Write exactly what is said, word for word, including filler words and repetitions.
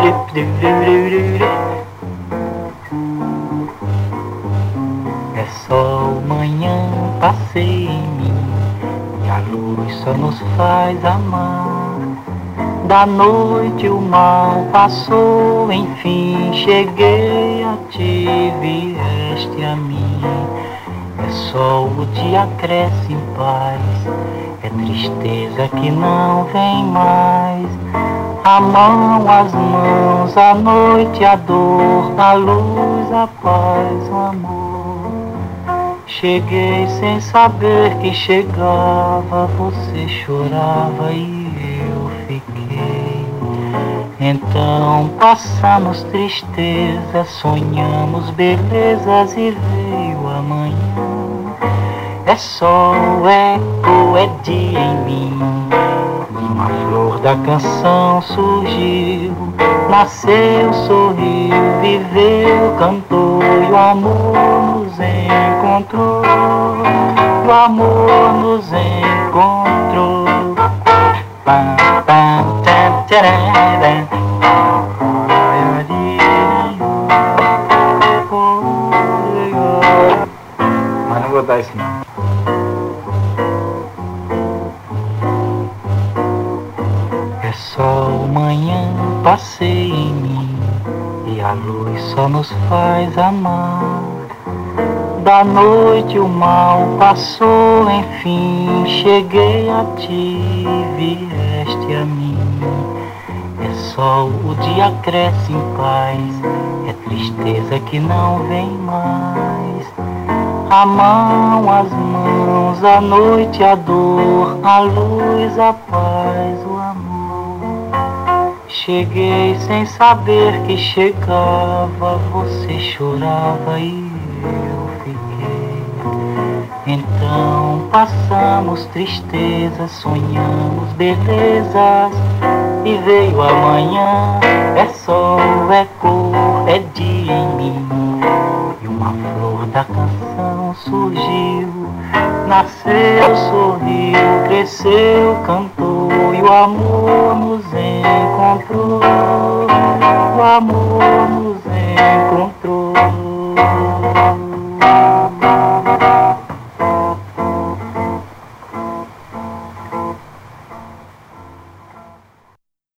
É sol, manhã, passei em mim, e a luz só nos faz amar. Da noite o mal passou, enfim cheguei a ti, vieste a mim. É sol, o dia cresce em paz, é tristeza que não vem mais. A mão, as mãos, a noite, a dor, a luz, a paz, o amor. Cheguei sem saber que chegava, você chorava e eu fiquei. Então passamos tristezas, sonhamos belezas e veio amanhã. É sol, é eco, é dia em mim, e uma flor da canção surgiu. Nasceu, sorriu, viveu, cantou, e o amor nos encontrou. O amor nos encontrou. Pam, pam, tchan, tcharam, mas não vou dar isso não. É sol, manhã, passei em mim, e a luz só nos faz amar. Da noite o mal passou, enfim cheguei a ti, vieste a mim. É sol, o dia cresce em paz, é tristeza que não vem mais. A mão, as mãos, a noite, a dor, a luz, a paz, o amor. Cheguei sem saber que chegava, você chorava e eu fiquei. Então passamos tristezas, sonhamos belezas, e veio amanhã. É sol, é cor, é dia em mim, e uma flor da canção surgiu. Nasceu, sorriu, cresceu, cantou, e o amor nos encontrou. O amor nos encontrou.